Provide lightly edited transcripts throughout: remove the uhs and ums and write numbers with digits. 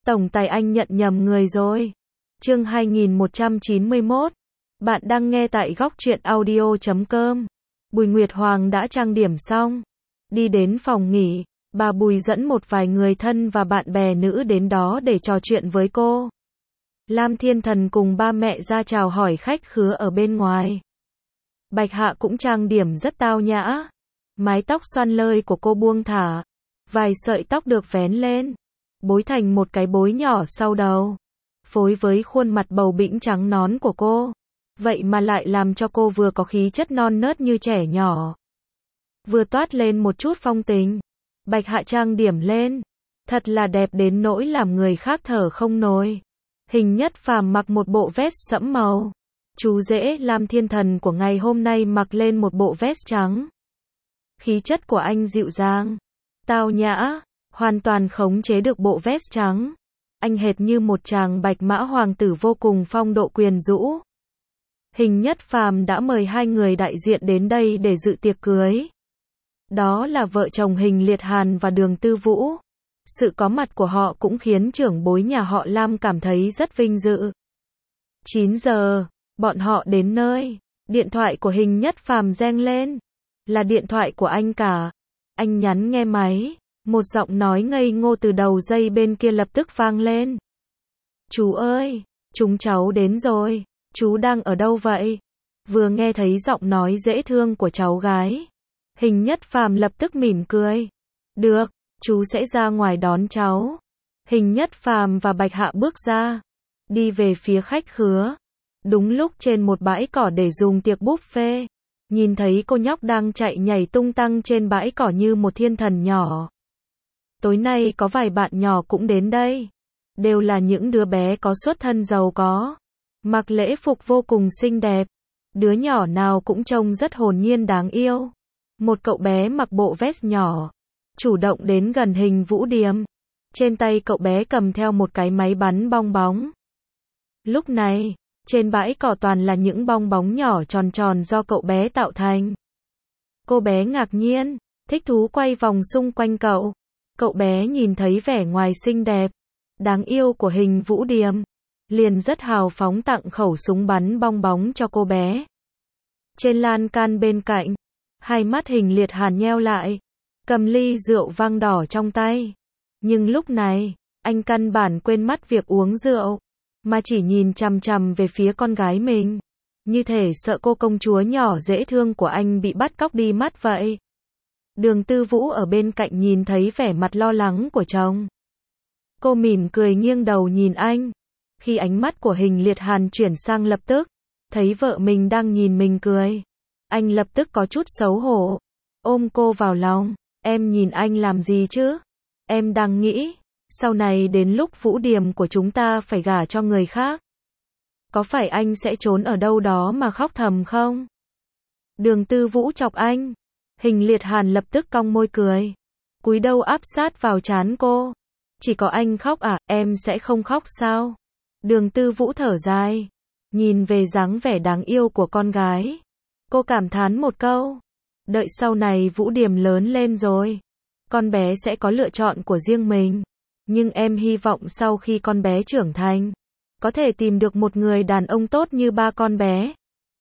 Tổng tài anh nhận nhầm người rồi. Chương 2191. Bạn đang nghe tại góc truyện audio.com. Bùi Nguyệt Hoàng đã trang điểm xong. Đi đến phòng nghỉ, bà Bùi dẫn một vài người thân và bạn bè nữ đến đó để trò chuyện với cô. Lam Thiên Thần cùng ba mẹ ra chào hỏi khách khứa ở bên ngoài. Bạch Hạ cũng trang điểm rất tao nhã. Mái tóc xoăn lơi của cô buông thả. Vài sợi tóc được vén lên, bối thành một cái bối nhỏ sau đầu. Phối với khuôn mặt bầu bĩnh trắng nõn của cô. Vậy mà lại làm cho cô vừa có khí chất non nớt như trẻ nhỏ, vừa toát lên một chút phong tình. Bạch Hạ trang điểm lên, thật là đẹp đến nỗi làm người khác thở không nổi. Hình Nhất Phàm mặc một bộ vest sẫm màu. Chú rể Lam Thiên Thần của ngày hôm nay mặc lên một bộ vest trắng. Khí chất của anh dịu dàng, tao nhã, hoàn toàn khống chế được bộ vest trắng. Anh hệt như một chàng bạch mã hoàng tử vô cùng phong độ quyến rũ. Hình Nhất Phàm đã mời hai người đại diện đến đây để dự tiệc cưới. Đó là vợ chồng Hình Liệt Hàn và Đường Tư Vũ. Sự có mặt của họ cũng khiến trưởng bối nhà họ Lam cảm thấy rất vinh dự. 9 giờ, bọn họ đến nơi. Điện thoại của Hình Nhất Phàm reng lên. Là điện thoại của anh cả. Anh nhắn nghe máy. Một giọng nói ngây ngô từ đầu dây bên kia lập tức vang lên. Chú ơi, chúng cháu đến rồi. Chú đang ở đâu vậy? Vừa nghe thấy giọng nói dễ thương của cháu gái, Hình Nhất Phàm lập tức mỉm cười. Được, chú sẽ ra ngoài đón cháu. Hình Nhất Phàm và Bạch Hạ bước ra, đi về phía khách khứa. Đúng lúc trên một bãi cỏ để dùng tiệc buffet, nhìn thấy cô nhóc đang chạy nhảy tung tăng trên bãi cỏ như một thiên thần nhỏ. Tối nay có vài bạn nhỏ cũng đến đây. Đều là những đứa bé có xuất thân giàu có. Mặc lễ phục vô cùng xinh đẹp. Đứa nhỏ nào cũng trông rất hồn nhiên đáng yêu. Một cậu bé mặc bộ vest nhỏ, chủ động đến gần Hình Vũ Điềm. Trên tay cậu bé cầm theo một cái máy bắn bong bóng. Lúc này, trên bãi cỏ toàn là những bong bóng nhỏ tròn tròn do cậu bé tạo thành. Cô bé ngạc nhiên, thích thú quay vòng xung quanh cậu. Cậu bé nhìn thấy vẻ ngoài xinh đẹp, đáng yêu của Hình Vũ Điềm, liền rất hào phóng tặng khẩu súng bắn bong bóng cho cô bé. Trên lan can bên cạnh, hai mắt Hình Liệt Hàn nheo lại, cầm ly rượu vang đỏ trong tay. Nhưng lúc này, anh căn bản quên mất việc uống rượu, mà chỉ nhìn chằm chằm về phía con gái mình, như thể sợ cô công chúa nhỏ dễ thương của anh bị bắt cóc đi mất vậy. Đường Tư Vũ ở bên cạnh nhìn thấy vẻ mặt lo lắng của chồng. Cô mỉm cười nghiêng đầu nhìn anh. Khi ánh mắt của Hình Liệt Hàn chuyển sang lập tức, thấy vợ mình đang nhìn mình cười. Anh lập tức có chút xấu hổ, ôm cô vào lòng. Em nhìn anh làm gì chứ? Em đang nghĩ, sau này đến lúc Vũ Điềm của chúng ta phải gả cho người khác, có phải anh sẽ trốn ở đâu đó mà khóc thầm không? Đường Tư Vũ chọc anh. Hình Liệt Hàn lập tức cong môi cười, cúi đầu áp sát vào trán cô. Chỉ có anh khóc à, em sẽ không khóc sao? Đường Tư Vũ thở dài, nhìn về dáng vẻ đáng yêu của con gái. Cô cảm thán một câu, đợi sau này Vũ Điềm lớn lên rồi, con bé sẽ có lựa chọn của riêng mình. Nhưng em hy vọng sau khi con bé trưởng thành, có thể tìm được một người đàn ông tốt như ba con bé.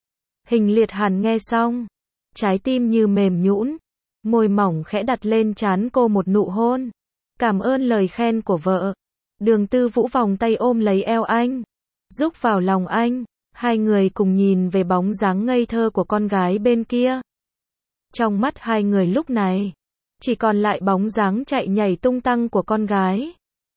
Hình Liệt Hàn nghe xong, trái tim như mềm nhũn, môi mỏng khẽ đặt lên trán cô một nụ hôn. Cảm ơn lời khen của vợ. Đường Tư Vũ vòng tay ôm lấy eo anh, rúc vào lòng anh. Hai người cùng nhìn về bóng dáng ngây thơ của con gái bên kia. Trong mắt hai người lúc này, chỉ còn lại bóng dáng chạy nhảy tung tăng của con gái,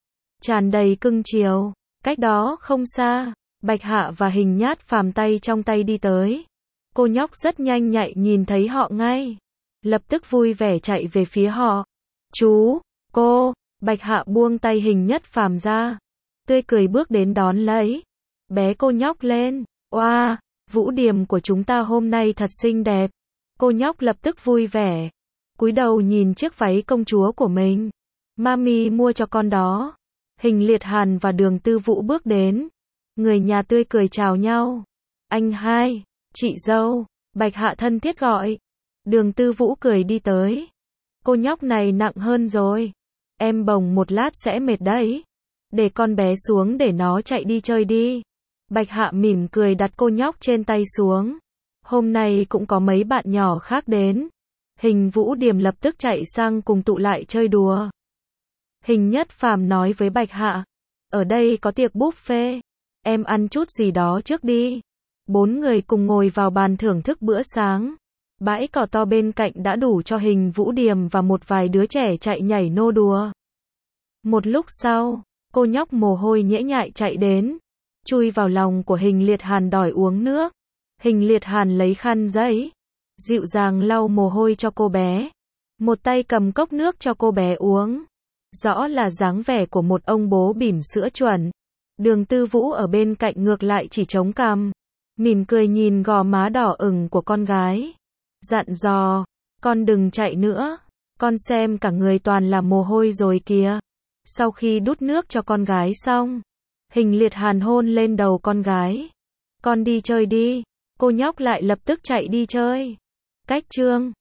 tràn đầy cưng chiều. Cách đó không xa, Bạch Hạ và Hình Nhát Phàm tay trong tay đi tới. Cô nhóc rất nhanh nhạy nhìn thấy họ ngay, lập tức vui vẻ chạy về phía họ. Chú, cô. Bạch Hạ buông tay Hình Nhất Phàm ra, tươi cười bước đến đón lấy. Bé cô nhóc lên. Oa, Vũ Điềm của chúng ta hôm nay thật xinh đẹp. Cô nhóc lập tức vui vẻ, cúi đầu nhìn chiếc váy công chúa của mình. Mami mua cho con đó. Hình Liệt Hàn và Đường Tư Vũ bước đến. Người nhà tươi cười chào nhau. Anh hai, chị dâu, Bạch Hạ thân thiết gọi. Đường Tư Vũ cười đi tới. Cô nhóc này nặng hơn rồi. Em bồng một lát sẽ mệt đấy. Để con bé xuống để nó chạy đi chơi đi. Bạch Hạ mỉm cười đặt cô nhóc trên tay xuống. Hôm nay cũng có mấy bạn nhỏ khác đến. Hình Vũ Điềm lập tức chạy sang cùng tụ lại chơi đùa. Hình Nhất Phàm nói với Bạch Hạ, ở đây có tiệc buffet, em ăn chút gì đó trước đi. 4 người cùng ngồi vào bàn thưởng thức bữa sáng. Bãi cỏ to bên cạnh đã đủ cho Hình Vũ Điềm và một vài đứa trẻ chạy nhảy nô đùa. Một lúc sau, cô nhóc mồ hôi nhễ nhại chạy đến, chui vào lòng của Hình Liệt Hàn đòi uống nước. Hình Liệt Hàn lấy khăn giấy, dịu dàng lau mồ hôi cho cô bé. Một tay cầm cốc nước cho cô bé uống. Rõ là dáng vẻ của một ông bố bỉm sữa chuẩn. Đường Tư Vũ ở bên cạnh ngược lại chỉ chống cằm, mỉm cười nhìn gò má đỏ ửng của con gái. Dặn dò, con đừng chạy nữa, con xem cả người toàn là mồ hôi rồi kìa. Sau khi đút nước cho con gái xong, Hình Liệt Hàn hôn lên đầu con gái. Con đi chơi đi. Cô nhóc lại lập tức chạy đi chơi. Cách chương